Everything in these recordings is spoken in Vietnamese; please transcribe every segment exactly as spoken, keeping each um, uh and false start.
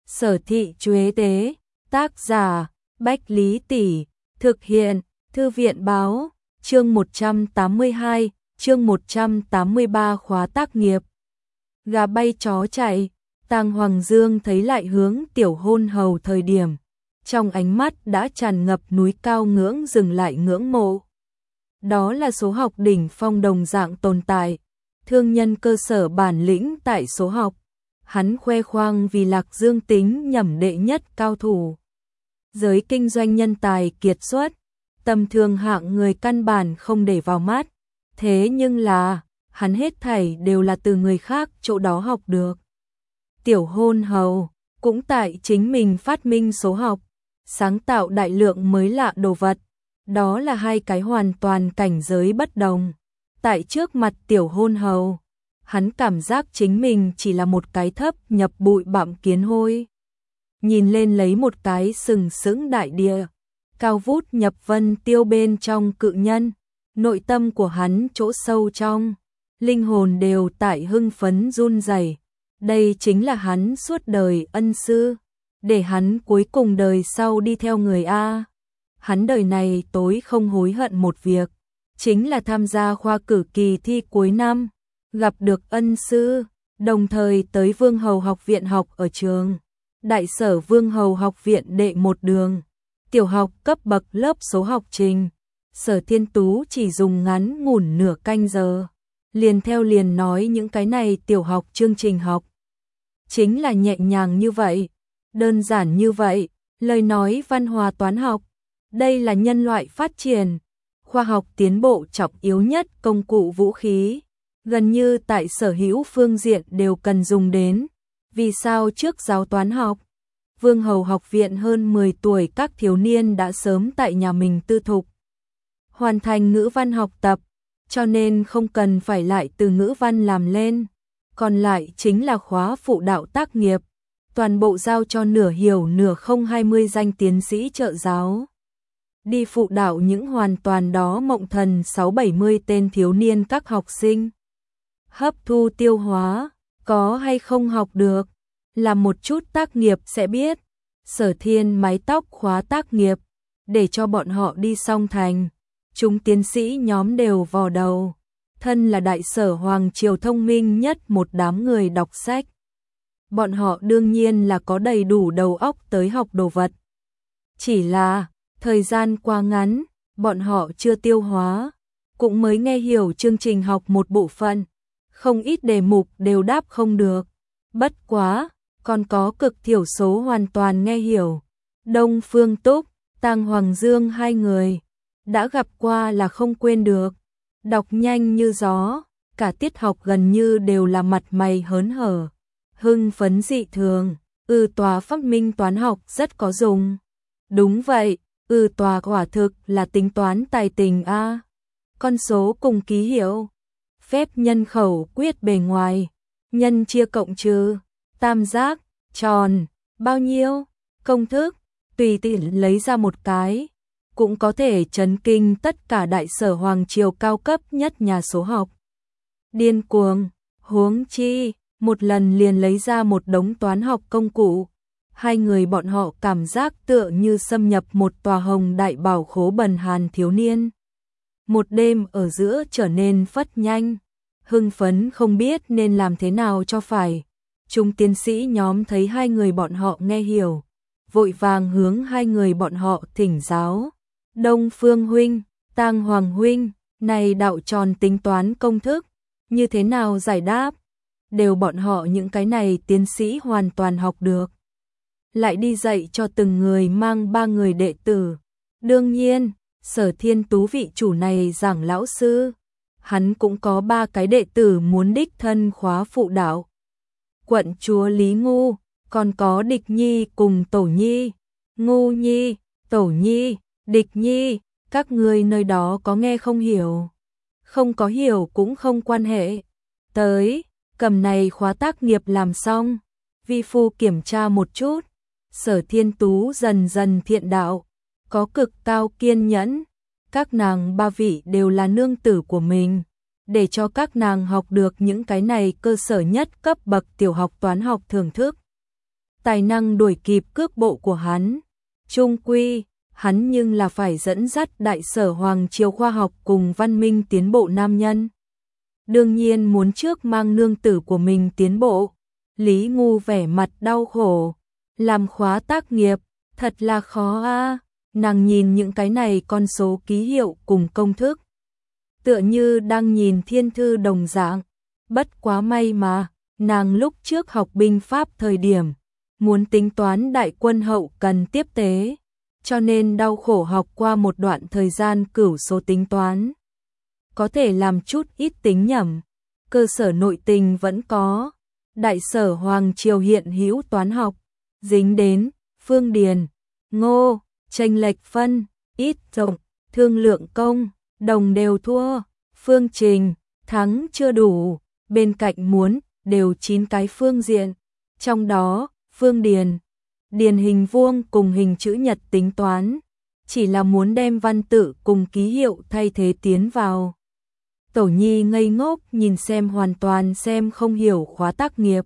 Sở Thị Chuế Tế, tác giả, Bách Lý Tỷ, thực hiện, Thư viện Báo, chương một trăm tám mươi hai, chương một trăm tám mươi ba khóa tác nghiệp. Gà bay chó chạy, Tang Hoàng Dương thấy lại hướng tiểu hôn hầu thời điểm, trong ánh mắt đã tràn ngập núi cao ngưỡng dừng lại ngưỡng mộ. Đó là số học đỉnh phong đồng dạng tồn tại, thương nhân cơ sở bản lĩnh tại số học. Hắn khoe khoang vì Lạc Dương tính nhẩm đệ nhất cao thủ. Giới kinh doanh nhân tài kiệt xuất, tầm thường hạng người căn bản không để vào mắt. Thế nhưng là, hắn hết thảy đều là từ người khác chỗ đó học được. Tiểu hôn hầu, cũng tại chính mình phát minh số học, sáng tạo đại lượng mới lạ đồ vật. Đó là hai cái hoàn toàn cảnh giới bất đồng. Tại trước mặt tiểu hôn hầu, hắn cảm giác chính mình chỉ là một cái thấp nhập bụi bặm kiến hôi. Nhìn lên lấy một cái sừng sững đại địa, cao vút nhập vân tiêu bên trong cự nhân, nội tâm của hắn chỗ sâu trong, linh hồn đều tại hưng phấn run rẩy. Đây chính là hắn suốt đời ân sư, để hắn cuối cùng đời sau đi theo người A. Hắn đời này tối không hối hận một việc, chính là tham gia khoa cử kỳ thi cuối năm, gặp được ân sư, đồng thời tới Vương Hầu học viện học ở trường. Đại sở Vương Hầu học viện đệ một đường, tiểu học cấp bậc lớp số học trình. Sở Thiên Tú chỉ dùng ngắn ngủn nửa canh giờ, liền theo liền nói những cái này tiểu học chương trình học. Chính là nhẹ nhàng như vậy, đơn giản như vậy, lời nói văn hóa toán học. Đây là nhân loại phát triển, khoa học tiến bộ trọng yếu nhất công cụ vũ khí. Gần như tại sở hữu phương diện đều cần dùng đến. Vì sao trước giáo toán học, Vương Hầu học viện hơn mười tuổi các thiếu niên đã sớm tại nhà mình tư thục hoàn thành ngữ văn học tập, cho nên không cần phải lại từ ngữ văn làm lên. Còn lại chính là khóa phụ đạo tác nghiệp, toàn bộ giao cho nửa hiểu nửa không hai mươi danh tiến sĩ trợ giáo. Đi phụ đạo những hoàn toàn đó mộng thần sáu bảy mươi tên thiếu niên các học sinh. Hấp thu tiêu hóa, có hay không học được, làm một chút tác nghiệp sẽ biết. Sở Thiên mái tóc khóa tác nghiệp, để cho bọn họ đi song thành. Chúng tiến sĩ nhóm đều vò đầu, thân là đại sở hoàng triều thông minh nhất một đám người đọc sách. Bọn họ đương nhiên là có đầy đủ đầu óc tới học đồ vật. Chỉ là, thời gian quá ngắn, bọn họ chưa tiêu hóa, cũng mới nghe hiểu chương trình học một bộ phận. Không ít đề mục đều đáp không được. Bất quá, còn có cực thiểu số hoàn toàn nghe hiểu. Đông Phương Túc, Tang Hoàng Dương hai người, đã gặp qua là không quên được. Đọc nhanh như gió, cả tiết học gần như đều là mặt mày hớn hở. Hưng phấn dị thường, ừ tòa phát minh toán học rất có dùng. Đúng vậy, ừ tòa quả thực là tính toán tài tình A. Con số cùng ký hiệu, phép nhân khẩu quyết bề ngoài, nhân chia cộng trừ, tam giác, tròn, bao nhiêu, công thức, tùy tiện lấy ra một cái, cũng có thể chấn kinh tất cả đại sở hoàng triều cao cấp nhất nhà số học. Điên cuồng, huống chi, một lần liền lấy ra một đống toán học công cụ. Hai người bọn họ cảm giác tựa như xâm nhập một tòa hồng đại bảo khố bần hàn thiếu niên. Một đêm ở giữa trở nên phất nhanh, hưng phấn không biết nên làm thế nào cho phải. Chúng tiến sĩ nhóm thấy hai người bọn họ nghe hiểu, vội vàng hướng hai người bọn họ thỉnh giáo. Đông Phương huynh, Tang Hoàng huynh, này đạo tròn tính toán công thức, như thế nào giải đáp? Đều bọn họ những cái này tiến sĩ hoàn toàn học được. Lại đi dạy cho từng người mang ba người đệ tử. Đương nhiên, Sở Thiên Tú vị chủ này giảng lão sư, hắn cũng có ba cái đệ tử muốn đích thân khóa phụ đạo. Quận chúa Lý Ngu, còn có Địch Nhi cùng Tổ Nhi. Ngu Nhi, Tổ Nhi, Địch Nhi, các người nơi đó có nghe không hiểu? Không có hiểu cũng không quan hệ. Tới, cầm này khóa tác nghiệp làm xong, vi phu kiểm tra một chút. Sở Thiên Tú dần dần thiện đạo, có cực cao kiên nhẫn. Các nàng ba vị đều là nương tử của mình, để cho các nàng học được những cái này cơ sở nhất cấp bậc tiểu học toán học thưởng thức. tài năng đuổi kịp cước bộ của hắn. Chung quy, hắn nhưng là phải dẫn dắt đại sở hoàng triều khoa học cùng văn minh tiến bộ nam nhân. Đương nhiên muốn trước mang nương tử của mình tiến bộ. Lý Ngu vẻ mặt đau khổ, làm khóa tác nghiệp, thật là khó a. Nàng nhìn những cái này con số ký hiệu cùng công thức, tựa như đang nhìn thiên thư đồng dạng. Bất quá may mà, nàng lúc trước học binh pháp thời điểm, muốn tính toán đại quân hậu cần tiếp tế, cho nên đau khổ học qua một đoạn thời gian cửu số tính toán. Có thể làm chút ít tính nhẩm, cơ sở nội tình vẫn có. Đại sở hoàng triều hiện hữu toán học, dính đến phương điền, ngô, chênh lệch phân, ít rộng, thương lượng công, đồng đều thua, phương trình, thắng chưa đủ, bên cạnh muốn đều chín cái phương diện, trong đó phương điền, điền hình vuông cùng hình chữ nhật tính toán, chỉ là muốn đem văn tự cùng ký hiệu thay thế tiến vào. Tổ Nhi ngây ngốc nhìn xem hoàn toàn xem không hiểu khóa tác nghiệp.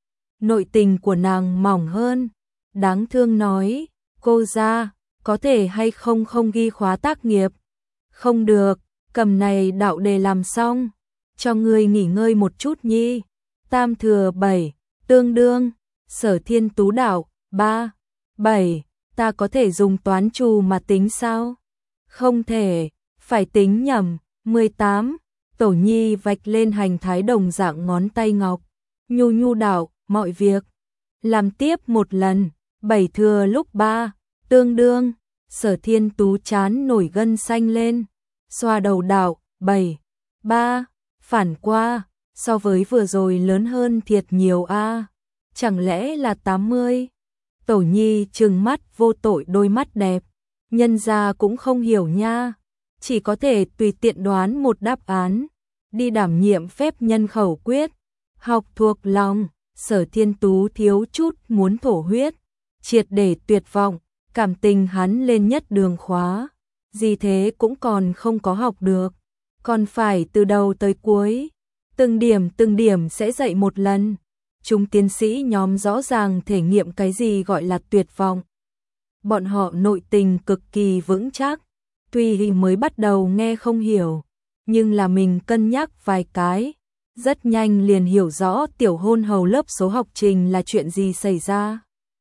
Nội tình của nàng mỏng hơn, đáng thương nói, cô ra, có thể hay không không ghi khóa tác nghiệp. Không được, cầm này đạo đề làm xong, cho ngươi nghỉ ngơi một chút nhi. Tam thừa bảy, tương đương, sở thiên tú đạo, ba, bảy, ta có thể dùng toán trù mà tính sao? Không thể, phải tính nhầm, mười tám. Tổ Nhi vạch lên hành thái đồng dạng ngón tay ngọc, nhu nhu đạo, mọi việc. Làm tiếp một lần, bảy thừa lúc ba, tương đương, sở thiên tú chán nổi gân xanh lên, xoa đầu đạo, bảy, ba, phản qua, so với vừa rồi lớn hơn thiệt nhiều a, chẳng lẽ là tám mươi? Tổ Nhi trừng mắt vô tội đôi mắt đẹp, nhân gia cũng không hiểu nha, chỉ có thể tùy tiện đoán một đáp án, đi đảm nhiệm phép nhân khẩu quyết, học thuộc lòng. Sở thiên tú thiếu chút muốn thổ huyết, triệt để tuyệt vọng, cảm tình hắn lên nhất đường khóa, gì thế cũng còn không có học được, còn phải từ đầu tới cuối, từng điểm từng điểm sẽ dạy một lần. Chúng tiến sĩ nhóm rõ ràng thể nghiệm cái gì gọi là tuyệt vọng. Bọn họ nội tình cực kỳ vững chắc, tuy hình mới bắt đầu nghe không hiểu, nhưng là mình cân nhắc vài cái, rất nhanh liền hiểu rõ tiểu hôn hầu lớp số học trình là chuyện gì xảy ra.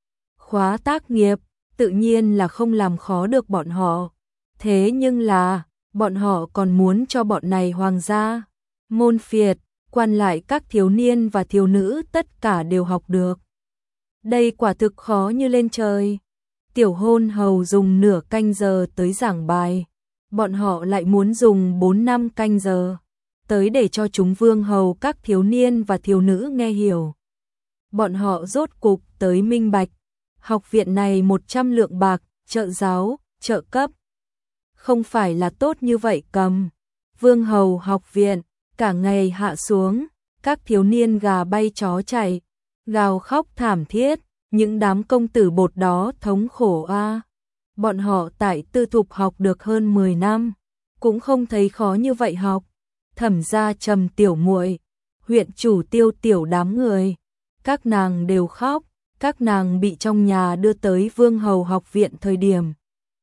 Khóa tác nghiệp, tự nhiên là không làm khó được bọn họ. Thế nhưng là, bọn họ còn muốn cho bọn này hoàng gia, môn phiệt, quan lại các thiếu niên và thiếu nữ tất cả đều học được. Đây quả thực khó như lên trời. Tiểu hôn hầu dùng nửa canh giờ tới giảng bài, bọn họ lại muốn dùng bốn năm canh giờ tới để cho chúng vương hầu các thiếu niên và thiếu nữ nghe hiểu. Bọn họ rốt cục tới minh bạch, học viện này một trăm lượng bạc, trợ giáo, trợ cấp. Không phải là tốt như vậy cầm. Vương hầu học viện, cả ngày hạ xuống, các thiếu niên gà bay chó chạy, gào khóc thảm thiết, những đám công tử bột đó thống khổ a. Bọn họ tại tư thục học được hơn mười năm, cũng không thấy khó như vậy học. Thẩm gia Trầm tiểu muội, huyện chủ Tiêu tiểu đám người, các nàng đều khóc, các nàng bị trong nhà đưa tới Vương hầu học viện thời điểm.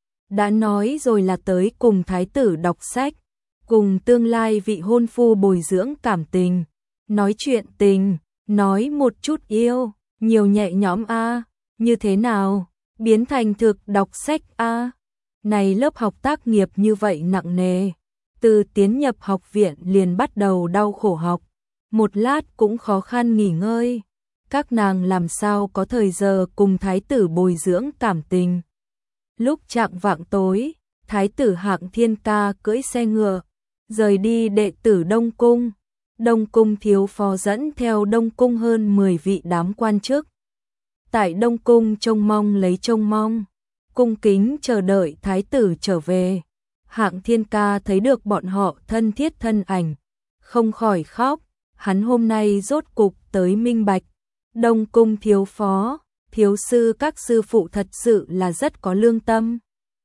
Đã nói rồi là tới cùng thái tử đọc sách, cùng tương lai vị hôn phu bồi dưỡng cảm tình, nói chuyện tình, nói một chút yêu, nhiều nhẹ nhõm a, như thế nào, biến thành thực đọc sách a. Này lớp học tác nghiệp như vậy nặng nề. Từ tiến nhập học viện liền bắt đầu đau khổ học, một lát cũng khó khăn nghỉ ngơi, các nàng làm sao có thời giờ cùng thái tử bồi dưỡng cảm tình. Lúc chạng vạng tối, thái tử Hạng Thiên Ca cưỡi xe ngựa, rời đi đệ tử Đông Cung. Đông Cung thiếu phó dẫn theo Đông Cung hơn mười vị đám quan chức. Tại Đông Cung trông mong lấy trông mong, cung kính chờ đợi thái tử trở về. Hạng Thiên Ca thấy được bọn họ thân thiết thân ảnh, không khỏi khóc, hắn hôm nay rốt cục tới minh bạch. Đông Cung thiếu phó, thiếu sư các sư phụ thật sự là rất có lương tâm.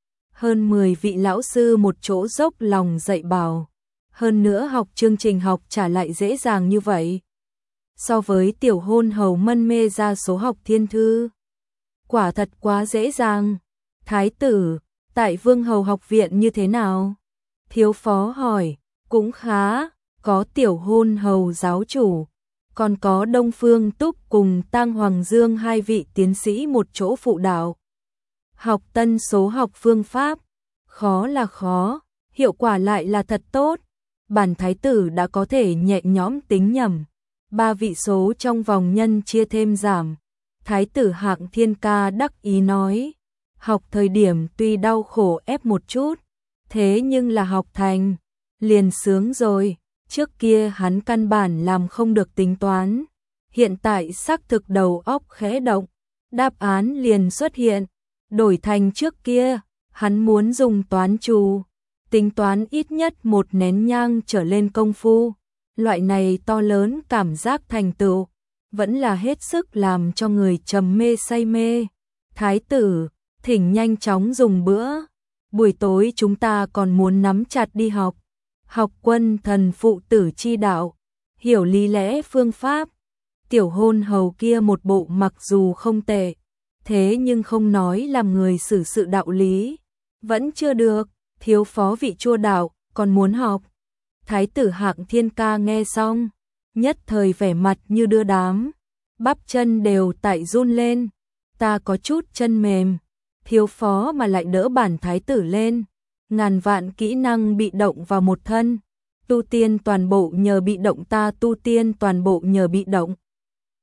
Hơn mười vị lão sư một chỗ dốc lòng dạy bảo, hơn nữa học chương trình học trả lại dễ dàng như vậy. so với tiểu hôn hầu mân mê ra số học thiên thư. Quả thật quá dễ dàng. Thái tử, tại Vương Hầu học viện như thế nào? Thiếu phó hỏi, cũng khá, có tiểu hôn hầu giáo chủ, còn có Đông Phương Túc cùng Tang Hoàng Dương hai vị tiến sĩ một chỗ phụ đạo. Học tân số học phương pháp, khó là khó, hiệu quả lại là thật tốt. Bản thái tử đã có thể nhẹ nhõm tính nhầm, ba vị số trong vòng nhân chia thêm giảm. Thái tử Hạng Thiên Ca đắc ý nói, học thời điểm tuy đau khổ ép một chút, thế nhưng là học thành, liền sướng rồi. Trước kia hắn căn bản làm không được tính toán, hiện tại xác thực đầu óc khẽ động, đáp án liền xuất hiện. Đổi thành trước kia, hắn muốn dùng toán trù, tính toán ít nhất một nén nhang trở lên công phu. Loại này to lớn cảm giác thành tựu, vẫn là hết sức làm cho người trầm mê say mê. Thái tử, thỉnh nhanh chóng dùng bữa, buổi tối chúng ta còn muốn nắm chặt đi học. Học quân thần phụ tử chi đạo, hiểu lý lẽ phương pháp. Tiểu hôn hầu kia một bộ mặc dù không tệ, thế nhưng không nói làm người xử sự đạo lý, vẫn chưa được. Thiếu phó vị chua đạo, còn muốn học. Thái tử Hạng Thiên Ca nghe xong, nhất thời vẻ mặt như đưa đám, bắp chân đều tại run lên. Ta có chút chân mềm. Thiếu phó mà lại đỡ bản thái tử lên, ngàn vạn kỹ năng bị động vào một thân, tu tiên toàn bộ nhờ bị động, ta tu tiên toàn bộ nhờ bị động.